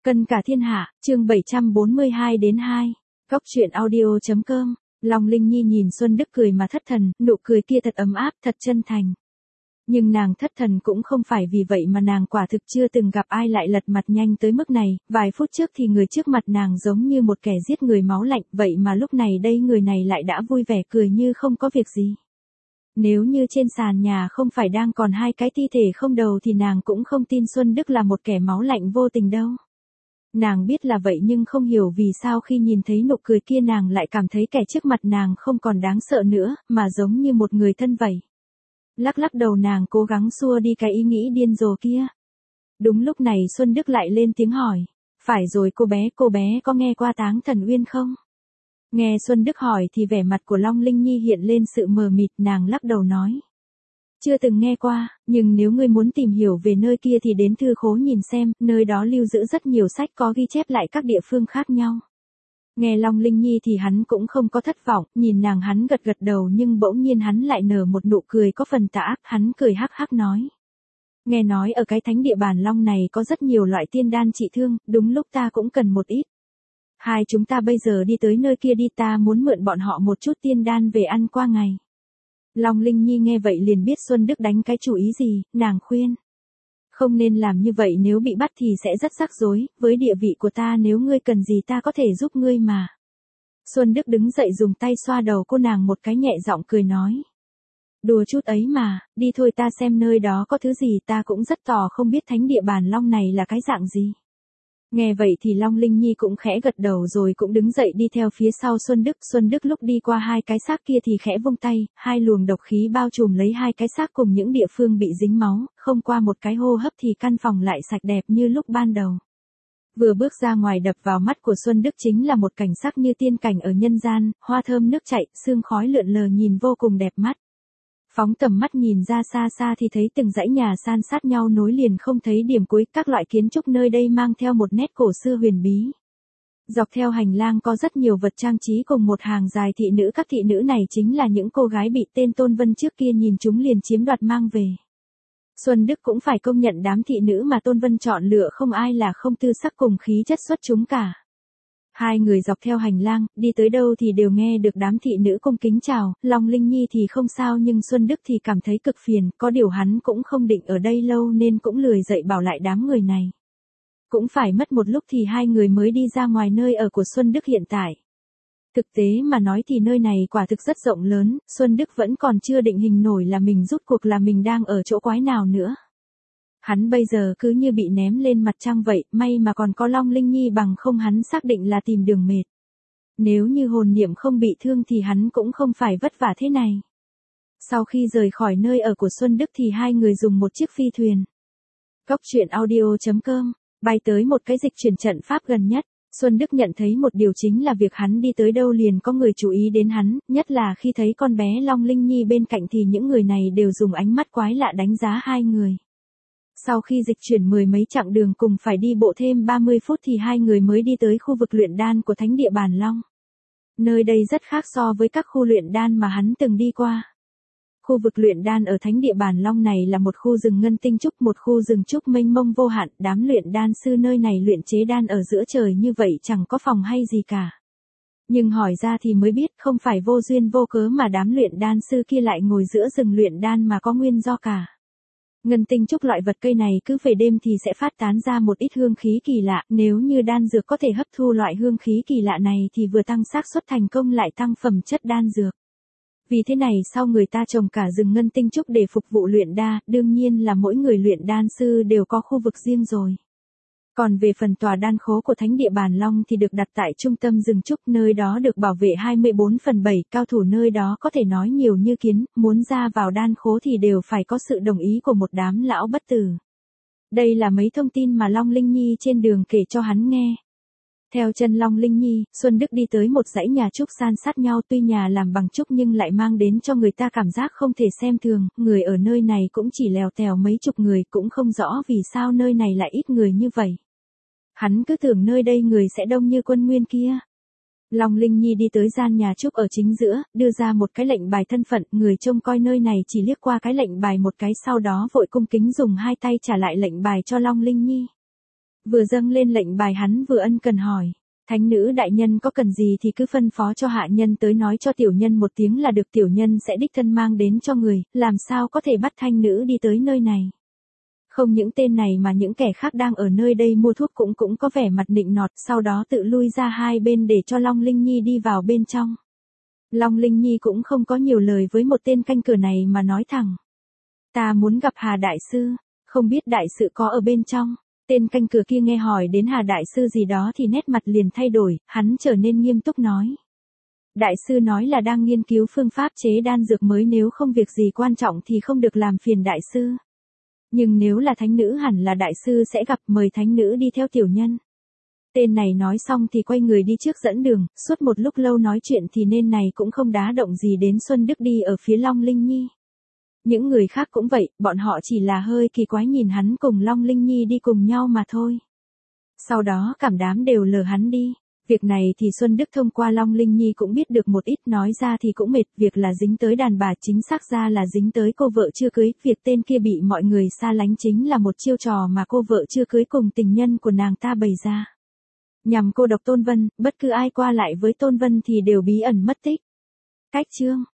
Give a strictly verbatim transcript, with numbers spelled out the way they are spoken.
Cân cả thiên hạ, chương bảy trăm bốn mươi hai đến hai. Góc truyện audio chấm com. Long Linh Nhi nhìn Xuân Đức cười mà thất thần, nụ cười kia thật ấm áp, thật chân thành. Nhưng nàng thất thần cũng không phải vì vậy mà nàng quả thực chưa từng gặp ai lại lật mặt nhanh tới mức này, vài phút trước thì người trước mặt nàng giống như một kẻ giết người máu lạnh, vậy mà lúc này đây người này lại đã vui vẻ cười như không có việc gì. Nếu như trên sàn nhà không phải đang còn hai cái thi thể không đầu thì nàng cũng không tin Xuân Đức là một kẻ máu lạnh vô tình đâu. Nàng biết là vậy nhưng không hiểu vì sao khi nhìn thấy nụ cười kia nàng lại cảm thấy kẻ trước mặt nàng không còn đáng sợ nữa, mà giống như một người thân vậy. Lắc lắc đầu nàng cố gắng xua đi cái ý nghĩ điên rồ kia. Đúng lúc này Xuân Đức lại lên tiếng hỏi. Phải rồi cô bé, cô bé có nghe qua Táng Thần Uyên không? Nghe Xuân Đức hỏi thì vẻ mặt của Long Linh Nhi hiện lên sự mờ mịt, nàng lắc đầu nói. Chưa từng nghe qua, nhưng nếu ngươi muốn tìm hiểu về nơi kia thì đến thư khố nhìn xem, nơi đó lưu giữ rất nhiều sách có ghi chép lại các địa phương khác nhau. Nghe Long Linh Nhi thì hắn cũng không có thất vọng, nhìn nàng hắn gật gật đầu nhưng bỗng nhiên hắn lại nở một nụ cười có phần tà ác, hắn cười hắc hắc nói. Nghe nói ở cái thánh địa Bàn Long này có rất nhiều loại tiên đan trị thương, đúng lúc ta cũng cần một ít. Hai chúng ta bây giờ đi tới nơi kia đi, ta muốn mượn bọn họ một chút tiên đan về ăn qua ngày. Long Linh Nhi nghe vậy liền biết Xuân Đức đánh cái chủ ý gì, nàng khuyên. Không nên làm như vậy, nếu bị bắt thì sẽ rất rắc rối, với địa vị của ta nếu ngươi cần gì ta có thể giúp ngươi mà. Xuân Đức đứng dậy dùng tay xoa đầu cô nàng một cái nhẹ giọng cười nói. Đùa chút ấy mà, đi thôi ta xem nơi đó có thứ gì, ta cũng rất tò không biết thánh địa Bàn Long này là cái dạng gì. Nghe vậy thì Long Linh Nhi cũng khẽ gật đầu rồi cũng đứng dậy đi theo phía sau Xuân Đức. Xuân Đức lúc đi qua hai cái xác kia thì khẽ vung tay, hai luồng độc khí bao trùm lấy hai cái xác cùng những địa phương bị dính máu, không qua một cái hô hấp thì căn phòng lại sạch đẹp như lúc ban đầu. Vừa bước ra ngoài đập vào mắt của Xuân Đức chính là một cảnh sắc như tiên cảnh ở nhân gian, hoa thơm nước chảy, sương khói lượn lờ nhìn vô cùng đẹp mắt. Phóng tầm mắt nhìn ra xa xa thì thấy từng dãy nhà san sát nhau nối liền không thấy điểm cuối, các loại kiến trúc nơi đây mang theo một nét cổ xưa huyền bí. Dọc theo hành lang có rất nhiều vật trang trí cùng một hàng dài thị nữ, các thị nữ này chính là những cô gái bị tên Tôn Vân trước kia nhìn chúng liền chiếm đoạt mang về. Xuân Đức cũng phải công nhận đám thị nữ mà Tôn Vân chọn lựa không ai là không tư sắc cùng khí chất xuất chúng cả. Hai người dọc theo hành lang, đi tới đâu thì đều nghe được đám thị nữ cung kính chào, Long Linh Nhi thì không sao nhưng Xuân Đức thì cảm thấy cực phiền, có điều hắn cũng không định ở đây lâu nên cũng lười dậy bảo lại đám người này. Cũng phải mất một lúc thì hai người mới đi ra ngoài nơi ở của Xuân Đức hiện tại. Thực tế mà nói thì nơi này quả thực rất rộng lớn, Xuân Đức vẫn còn chưa định hình nổi là mình rút cuộc là mình đang ở chỗ quái nào nữa. Hắn bây giờ cứ như bị ném lên mặt trăng vậy, may mà còn có Long Linh Nhi bằng không hắn xác định là tìm đường mệt. Nếu như hồn niệm không bị thương thì hắn cũng không phải vất vả thế này. Sau khi rời khỏi nơi ở của Xuân Đức thì hai người dùng một chiếc phi thuyền. Góc truyện audio chấm com, bay tới một cái dịch chuyển trận pháp gần nhất. Xuân Đức nhận thấy một điều chính là việc hắn đi tới đâu liền có người chú ý đến hắn, nhất là khi thấy con bé Long Linh Nhi bên cạnh thì những người này đều dùng ánh mắt quái lạ đánh giá hai người. Sau khi dịch chuyển mười mấy chặng đường cùng phải đi bộ thêm ba mươi phút thì hai người mới đi tới khu vực luyện đan của thánh địa Bàn Long. Nơi đây rất khác so với các khu luyện đan mà hắn từng đi qua. Khu vực luyện đan ở thánh địa Bàn Long này là một khu rừng ngân tinh trúc, một khu rừng trúc mênh mông vô hạn, đám luyện đan sư nơi này luyện chế đan ở giữa trời như vậy chẳng có phòng hay gì cả. Nhưng hỏi ra thì mới biết không phải vô duyên vô cớ mà đám luyện đan sư kia lại ngồi giữa rừng luyện đan mà có nguyên do cả. Ngân tinh trúc loại vật cây này cứ về đêm thì sẽ phát tán ra một ít hương khí kỳ lạ, nếu như đan dược có thể hấp thu loại hương khí kỳ lạ này thì vừa tăng xác suất thành công lại tăng phẩm chất đan dược. Vì thế này sau người ta trồng cả rừng ngân tinh trúc để phục vụ luyện đan, đương nhiên là mỗi người luyện đan sư đều có khu vực riêng rồi. Còn về phần tòa đan khố của thánh địa Bàn Long thì được đặt tại trung tâm rừng trúc, nơi đó được bảo vệ hai mươi bốn phần bảy, cao thủ nơi đó có thể nói nhiều như kiến, muốn ra vào đan khố thì đều phải có sự đồng ý của một đám lão bất tử. Đây là mấy thông tin mà Long Linh Nhi trên đường kể cho hắn nghe. Theo chân Long Linh Nhi, Xuân Đức đi tới một dãy nhà trúc san sát nhau, tuy nhà làm bằng trúc nhưng lại mang đến cho người ta cảm giác không thể xem thường, người ở nơi này cũng chỉ lèo tèo mấy chục người, cũng không rõ vì sao nơi này lại ít người như vậy. Hắn cứ tưởng nơi đây người sẽ đông như quân nguyên kia. Long Linh Nhi đi tới gian nhà trúc ở chính giữa, đưa ra một cái lệnh bài thân phận, người trông coi nơi này chỉ liếc qua cái lệnh bài một cái sau đó vội cung kính dùng hai tay trả lại lệnh bài cho Long Linh Nhi. Vừa dâng lên lệnh bài hắn vừa ân cần hỏi. Thánh nữ đại nhân có cần gì thì cứ phân phó cho hạ nhân tới nói cho tiểu nhân một tiếng là được, tiểu nhân sẽ đích thân mang đến cho người, làm sao có thể bắt thanh nữ đi tới nơi này. Không những tên này mà những kẻ khác đang ở nơi đây mua thuốc cũng cũng có vẻ mặt nịnh nọt, sau đó tự lui ra hai bên để cho Long Linh Nhi đi vào bên trong. Long Linh Nhi cũng không có nhiều lời với một tên canh cửa này mà nói thẳng. Ta muốn gặp Hà Đại Sư, không biết Đại Sư có ở bên trong. Tên canh cửa kia nghe hỏi đến Hà Đại Sư gì đó thì nét mặt liền thay đổi, hắn trở nên nghiêm túc nói. Đại Sư nói là đang nghiên cứu phương pháp chế đan dược mới, nếu không việc gì quan trọng thì không được làm phiền Đại Sư. Nhưng nếu là thánh nữ hẳn là Đại Sư sẽ gặp, mời thánh nữ đi theo tiểu nhân. Tên này nói xong thì quay người đi trước dẫn đường, suốt một lúc lâu nói chuyện thì nên này cũng không đá động gì đến Xuân Đức đi ở phía Long Linh Nhi. Những người khác cũng vậy, bọn họ chỉ là hơi kỳ quái nhìn hắn cùng Long Linh Nhi đi cùng nhau mà thôi. Sau đó cảm đám đều lờ hắn đi. Việc này thì Xuân Đức thông qua Long Linh Nhi cũng biết được một ít, nói ra thì cũng mệt, việc là dính tới đàn bà, chính xác ra là dính tới cô vợ chưa cưới, việc tên kia bị mọi người xa lánh chính là một chiêu trò mà cô vợ chưa cưới cùng tình nhân của nàng ta bày ra. Nhằm cô độc Tôn Vân, bất cứ ai qua lại với Tôn Vân thì đều bí ẩn mất tích. Cách chương